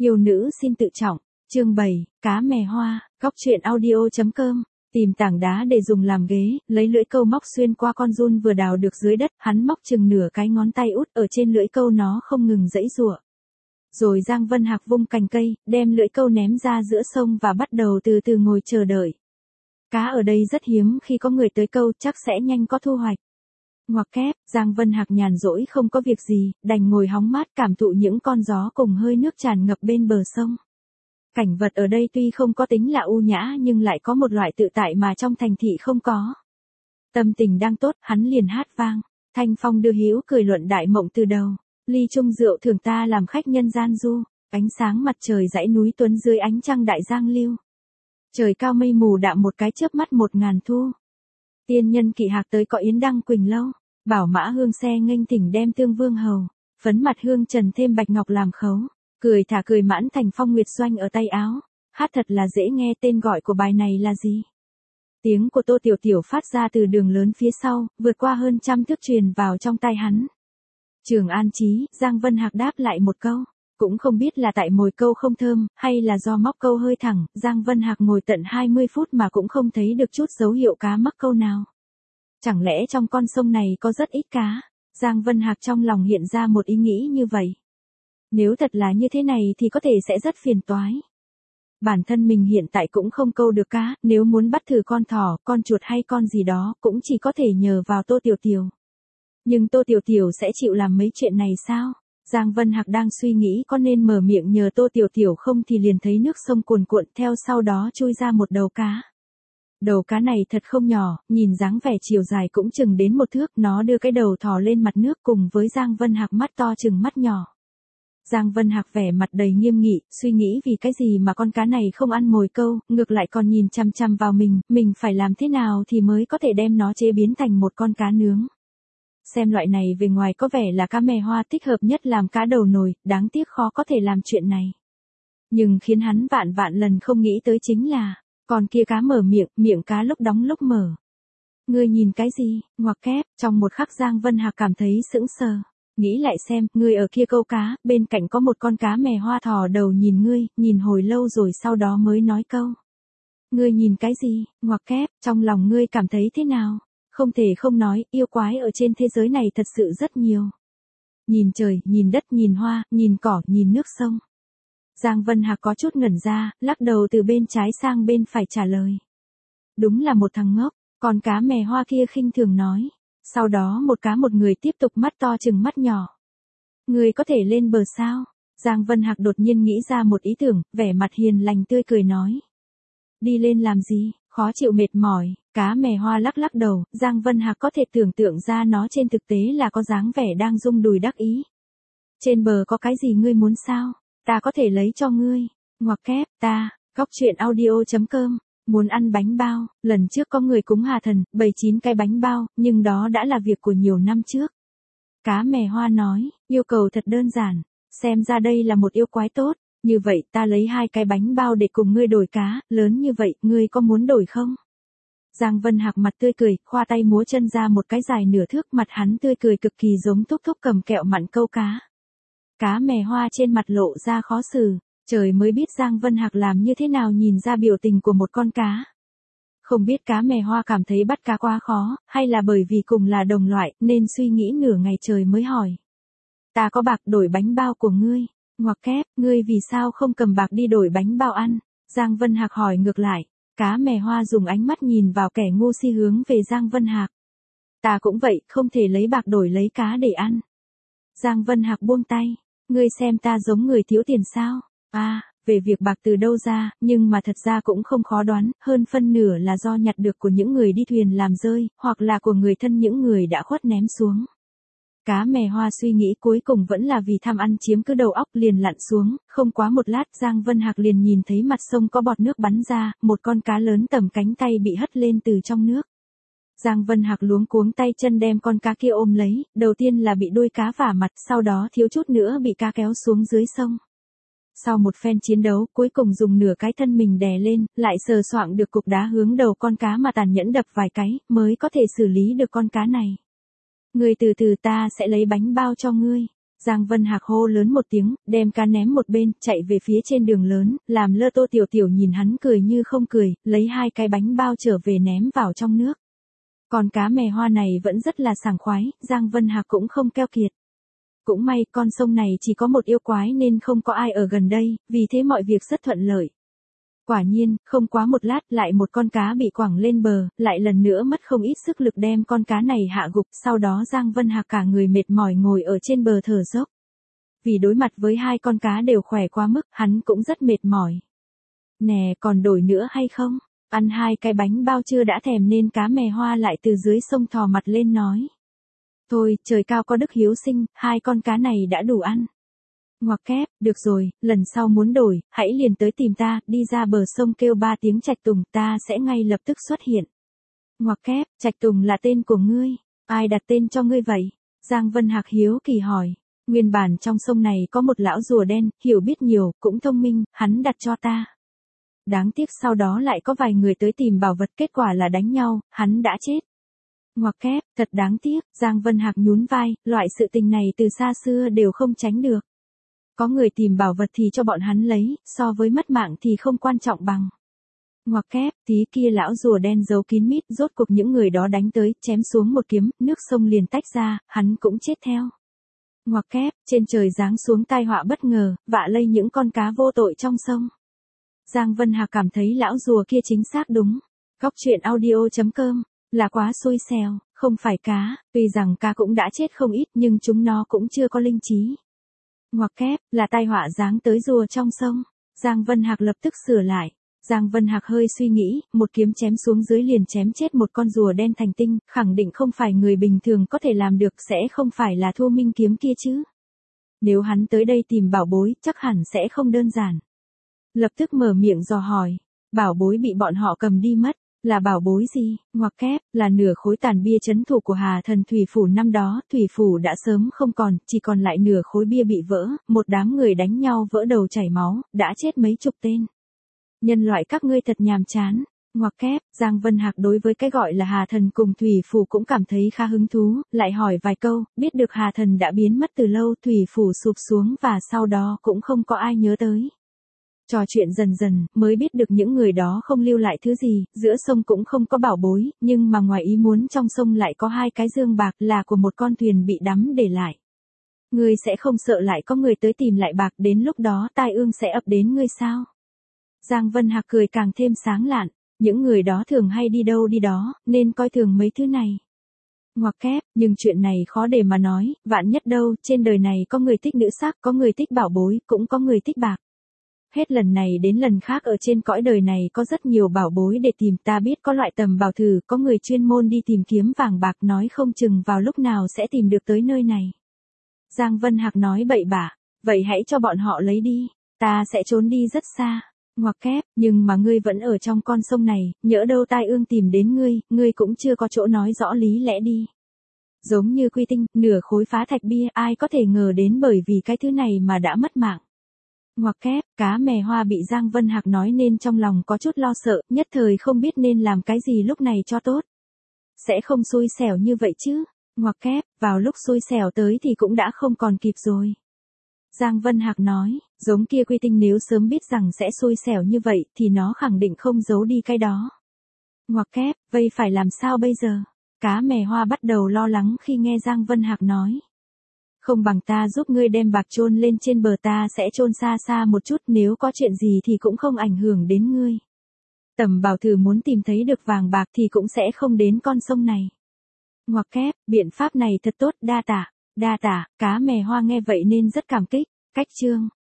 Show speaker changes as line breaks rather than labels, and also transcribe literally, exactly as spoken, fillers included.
Yêu nữ xin tự trọng, chương bảy, cá mè hoa, góc truyện audio.com, tìm tảng đá để dùng làm ghế, lấy lưỡi câu móc xuyên qua con giun vừa đào được dưới đất, hắn móc chừng nửa cái ngón tay út ở trên lưỡi câu nó không ngừng giãy giụa. Rồi Giang Vân Hạc vung cành cây, đem lưỡi câu ném ra giữa sông và bắt đầu từ từ ngồi chờ đợi. Cá ở đây rất hiếm, khi có người tới câu chắc sẽ nhanh có thu hoạch. Ngoặc kép, Giang Vân Hạc nhàn rỗi không có việc gì, đành ngồi hóng mát cảm thụ những con gió cùng hơi nước tràn ngập bên bờ sông. Cảnh vật ở đây tuy không có tính là u nhã nhưng lại có một loại tự tại mà trong thành thị không có. Tâm tình đang tốt, hắn liền hát vang. Thanh phong đưa hữu cười luận đại mộng từ đầu. Ly chung rượu thường ta làm khách nhân gian du. Ánh sáng mặt trời dãy núi tuấn dưới ánh trăng đại giang lưu. Trời cao mây mù đạm một cái chớp mắt một ngàn thu. Tiên nhân kỵ hạc tới có yến đăng quỳnh lâu. Bảo mã hương xe nghênh thỉnh đem tương vương hầu. Phấn mặt hương trần thêm bạch ngọc làm khấu. Cười thả cười mãn thành phong nguyệt doanh ở tay áo. Hát thật là dễ nghe, tên gọi của bài này là gì? Tiếng của Tô Tiểu Tiểu phát ra từ đường lớn phía sau, vượt qua hơn trăm thước truyền vào trong tai hắn. Trường An Chí, Giang Vân Hạc đáp lại một câu. Cũng không biết là tại mồi câu không thơm, hay là do móc câu hơi thẳng, Giang Vân Hạc ngồi tận hai mươi phút mà cũng không thấy được chút dấu hiệu cá mắc câu nào. Chẳng lẽ trong con sông này có rất ít cá? Giang Vân Hạc trong lòng hiện ra một ý nghĩ như vậy. Nếu thật là như thế này thì có thể sẽ rất phiền toái. Bản thân mình hiện tại cũng không câu được cá, nếu muốn bắt thử con thỏ, con chuột hay con gì đó, cũng chỉ có thể nhờ vào Tô Tiểu Tiểu. Nhưng Tô Tiểu Tiểu sẽ chịu làm mấy chuyện này sao? Giang Vân Hạc đang suy nghĩ có nên mở miệng nhờ Tô Tiểu Tiểu không thì liền thấy nước sông cuồn cuộn theo sau đó chui ra một đầu cá. Đầu cá này thật không nhỏ, nhìn dáng vẻ chiều dài cũng chừng đến một thước, nó đưa cái đầu thò lên mặt nước cùng với Giang Vân Hạc mắt to chừng mắt nhỏ. Giang Vân Hạc vẻ mặt đầy nghiêm nghị, suy nghĩ vì cái gì mà con cá này không ăn mồi câu, ngược lại còn nhìn chăm chăm vào mình, mình phải làm thế nào thì mới có thể đem nó chế biến thành một con cá nướng. Xem loại này về ngoài có vẻ là cá mè hoa thích hợp nhất làm cá đầu nồi, đáng tiếc khó có thể làm chuyện này. Nhưng khiến hắn vạn vạn lần không nghĩ tới chính là, con kia cá mở miệng, miệng cá lúc đóng lúc mở. Ngươi nhìn cái gì? Ngoặc kép, trong một khắc Giang Vân Hạc cảm thấy sững sờ. Nghĩ lại xem, ngươi ở kia câu cá, bên cạnh có một con cá mè hoa thò đầu nhìn ngươi, nhìn hồi lâu rồi sau đó mới nói câu. Ngươi nhìn cái gì? Ngoặc kép, trong lòng ngươi cảm thấy thế nào? Không thể không nói, yêu quái ở trên thế giới này thật sự rất nhiều. Nhìn trời, nhìn đất, nhìn hoa, nhìn cỏ, nhìn nước sông. Giang Vân Hạc có chút ngẩn ra, lắc đầu từ bên trái sang bên phải trả lời. Đúng là một thằng ngốc, con cá mè hoa kia khinh thường nói. Sau đó một cá một người tiếp tục mắt to chừng mắt nhỏ. Người có thể lên bờ sao? Giang Vân Hạc đột nhiên nghĩ ra một ý tưởng, vẻ mặt hiền lành tươi cười nói. Đi lên làm gì, khó chịu mệt mỏi, cá mè hoa lắc lắc đầu, Giang Vân Hạc có thể tưởng tượng ra nó trên thực tế là có dáng vẻ đang rung đùi đắc ý. Trên bờ có cái gì ngươi muốn sao? Ta có thể lấy cho ngươi. Ngoặc kép, ta, góc truyện audio.com. Muốn ăn bánh bao, lần trước có người cúng Hà Thần, bày chín cái bánh bao, nhưng đó đã là việc của nhiều năm trước. Cá mè hoa nói, yêu cầu thật đơn giản, xem ra đây là một yêu quái tốt, như vậy ta lấy hai cái bánh bao để cùng ngươi đổi cá, lớn như vậy, ngươi có muốn đổi không? Giang Vân Hạc mặt tươi cười, khoa tay múa chân ra một cái dài nửa thước, mặt hắn tươi cười cực kỳ giống thúc thúc cầm kẹo mặn câu cá. Cá mè hoa trên mặt lộ ra khó xử. Trời mới biết Giang Vân Hạc làm như thế nào nhìn ra biểu tình của một con cá. Không biết cá mè hoa cảm thấy bắt cá quá khó, hay là bởi vì cùng là đồng loại, nên suy nghĩ nửa ngày trời mới hỏi. Ta có bạc đổi bánh bao của ngươi. Ngoặc kép, ngươi vì sao không cầm bạc đi đổi bánh bao ăn? Giang Vân Hạc hỏi ngược lại. Cá mè hoa dùng ánh mắt nhìn vào kẻ ngu si hướng về Giang Vân Hạc. Ta cũng vậy, không thể lấy bạc đổi lấy cá để ăn. Giang Vân Hạc buông tay. Ngươi xem ta giống người thiếu tiền sao? À, về việc bạc từ đâu ra, nhưng mà thật ra cũng không khó đoán, hơn phân nửa là do nhặt được của những người đi thuyền làm rơi, hoặc là của người thân những người đã khuất ném xuống. Cá mè hoa suy nghĩ cuối cùng vẫn là vì tham ăn chiếm cứ đầu óc liền lặn xuống, không quá một lát Giang Vân Hạc liền nhìn thấy mặt sông có bọt nước bắn ra, một con cá lớn tầm cánh tay bị hất lên từ trong nước. Giang Vân Hạc luống cuống tay chân đem con cá kia ôm lấy, đầu tiên là bị đuôi cá vả mặt, sau đó thiếu chút nữa bị cá kéo xuống dưới sông. Sau một phen chiến đấu, cuối cùng dùng nửa cái thân mình đè lên, lại sờ soạng được cục đá hướng đầu con cá mà tàn nhẫn đập vài cái, mới có thể xử lý được con cá này. Ngươi từ từ ta sẽ lấy bánh bao cho ngươi. Giang Vân Hạc hô lớn một tiếng, đem cá ném một bên, chạy về phía trên đường lớn, làm lơ Tô Tiểu Tiểu nhìn hắn cười như không cười, lấy hai cái bánh bao trở về ném vào trong nước. Còn cá mè hoa này vẫn rất là sảng khoái, Giang Vân Hạc cũng không keo kiệt. Cũng may con sông này chỉ có một yêu quái nên không có ai ở gần đây, vì thế mọi việc rất thuận lợi. Quả nhiên, không quá một lát lại một con cá bị quẳng lên bờ, lại lần nữa mất không ít sức lực đem con cá này hạ gục, sau đó Giang Vân Hạc cả người mệt mỏi ngồi ở trên bờ thở dốc. Vì đối mặt với hai con cá đều khỏe quá mức, hắn cũng rất mệt mỏi. Nè, còn đổi nữa hay không? Ăn hai cái bánh bao chưa đã thèm nên cá mè hoa lại từ dưới sông thò mặt lên nói. Thôi, trời cao có đức hiếu sinh, hai con cá này đã đủ ăn. Ngoặc kép, được rồi, lần sau muốn đổi, hãy liền tới tìm ta, đi ra bờ sông kêu ba tiếng Trạch Tùng, ta sẽ ngay lập tức xuất hiện. Ngoặc kép, Trạch Tùng là tên của ngươi, ai đặt tên cho ngươi vậy? Giang Vân Hạc hiếu kỳ hỏi. Nguyên bản trong sông này có một lão rùa đen, hiểu biết nhiều, cũng thông minh, hắn đặt cho ta. Đáng tiếc sau đó lại có vài người tới tìm bảo vật, kết quả là đánh nhau, hắn đã chết. Ngoặc kép, thật đáng tiếc, Giang Vân Hạc nhún vai, loại sự tình này từ xa xưa đều không tránh được. Có người tìm bảo vật thì cho bọn hắn lấy, so với mất mạng thì không quan trọng bằng. Ngoặc kép, tí kia lão rùa đen giấu kín mít, rốt cuộc những người đó đánh tới, chém xuống một kiếm, nước sông liền tách ra, hắn cũng chết theo. Ngoặc kép, trên trời giáng xuống tai họa bất ngờ, vạ lây những con cá vô tội trong sông. Giang Vân Hạc cảm thấy lão rùa kia chính xác đúng. Góc truyện audio chấm com, là quá xui xẻo, không phải cá, tuy rằng cá cũng đã chết không ít nhưng chúng nó cũng chưa có linh trí. Ngoặc kép, là tai họa giáng tới rùa trong sông. Giang Vân Hạc lập tức sửa lại. Giang Vân Hạc hơi suy nghĩ, một kiếm chém xuống dưới liền chém chết một con rùa đen thành tinh, khẳng định không phải người bình thường có thể làm được, sẽ không phải là Thu Minh kiếm kia chứ. Nếu hắn tới đây tìm bảo bối, chắc hẳn sẽ không đơn giản. Lập tức mở miệng dò hỏi, bảo bối bị bọn họ cầm đi mất, là bảo bối gì? Ngoặc kép, là nửa khối tàn bia trấn thủ của Hà Thần Thủy Phủ năm đó, Thủy Phủ đã sớm không còn, chỉ còn lại nửa khối bia bị vỡ, một đám người đánh nhau vỡ đầu chảy máu, đã chết mấy chục tên. Nhân loại các ngươi thật nhàm chán. Ngoặc kép, Giang Vân Hạc đối với cái gọi là Hà Thần cùng Thủy Phủ cũng cảm thấy khá hứng thú, lại hỏi vài câu, biết được Hà Thần đã biến mất từ lâu, Thủy Phủ sụp xuống và sau đó cũng không có ai nhớ tới. Trò chuyện dần dần, mới biết được những người đó không lưu lại thứ gì, giữa sông cũng không có bảo bối, nhưng mà ngoài ý muốn trong sông lại có hai cái dương bạc là của một con thuyền bị đắm để lại. Ngươi sẽ không sợ lại có người tới tìm lại bạc, đến lúc đó tai ương sẽ ập đến ngươi sao? Giang Vân Hạc cười càng thêm sáng lạn, những người đó thường hay đi đâu đi đó, nên coi thường mấy thứ này. Ngoặc kép, nhưng chuyện này khó để mà nói, vạn nhất đâu, trên đời này có người thích nữ sắc, có người thích bảo bối, cũng có người thích bạc. Hết lần này đến lần khác ở trên cõi đời này có rất nhiều bảo bối để tìm, ta biết có loại tầm bảo thử, có người chuyên môn đi tìm kiếm vàng bạc, nói không chừng vào lúc nào sẽ tìm được tới nơi này. Giang Vân Hạc nói bậy bạ, vậy hãy cho bọn họ lấy đi, ta sẽ trốn đi rất xa. Ngoặc kép, nhưng mà ngươi vẫn ở trong con sông này, nhỡ đâu tai ương tìm đến ngươi, ngươi cũng chưa có chỗ nói rõ lý lẽ đi. Giống như quy tinh, nửa khối phá thạch bia, ai có thể ngờ đến bởi vì cái thứ này mà đã mất mạng. Ngoặc kép, cá mè hoa bị Giang Vân Hạc nói nên trong lòng có chút lo sợ, nhất thời không biết nên làm cái gì lúc này cho tốt. Sẽ không xui xẻo như vậy chứ. Ngoặc kép, vào lúc xui xẻo tới thì cũng đã không còn kịp rồi. Giang Vân Hạc nói, giống kia quy tinh nếu sớm biết rằng sẽ xui xẻo như vậy thì nó khẳng định không giấu đi cái đó. Ngoặc kép, vậy phải làm sao bây giờ? Cá mè hoa bắt đầu lo lắng khi nghe Giang Vân Hạc nói. Không bằng ta giúp ngươi đem bạc chôn lên trên bờ, ta sẽ chôn xa xa một chút, nếu có chuyện gì thì cũng không ảnh hưởng đến ngươi. Tầm bảo thử muốn tìm thấy được vàng bạc thì cũng sẽ không đến con sông này. Ngoặc kép, biện pháp này thật tốt, đa tạ, đa tạ, cá mè hoa nghe vậy nên rất cảm kích. Cách chương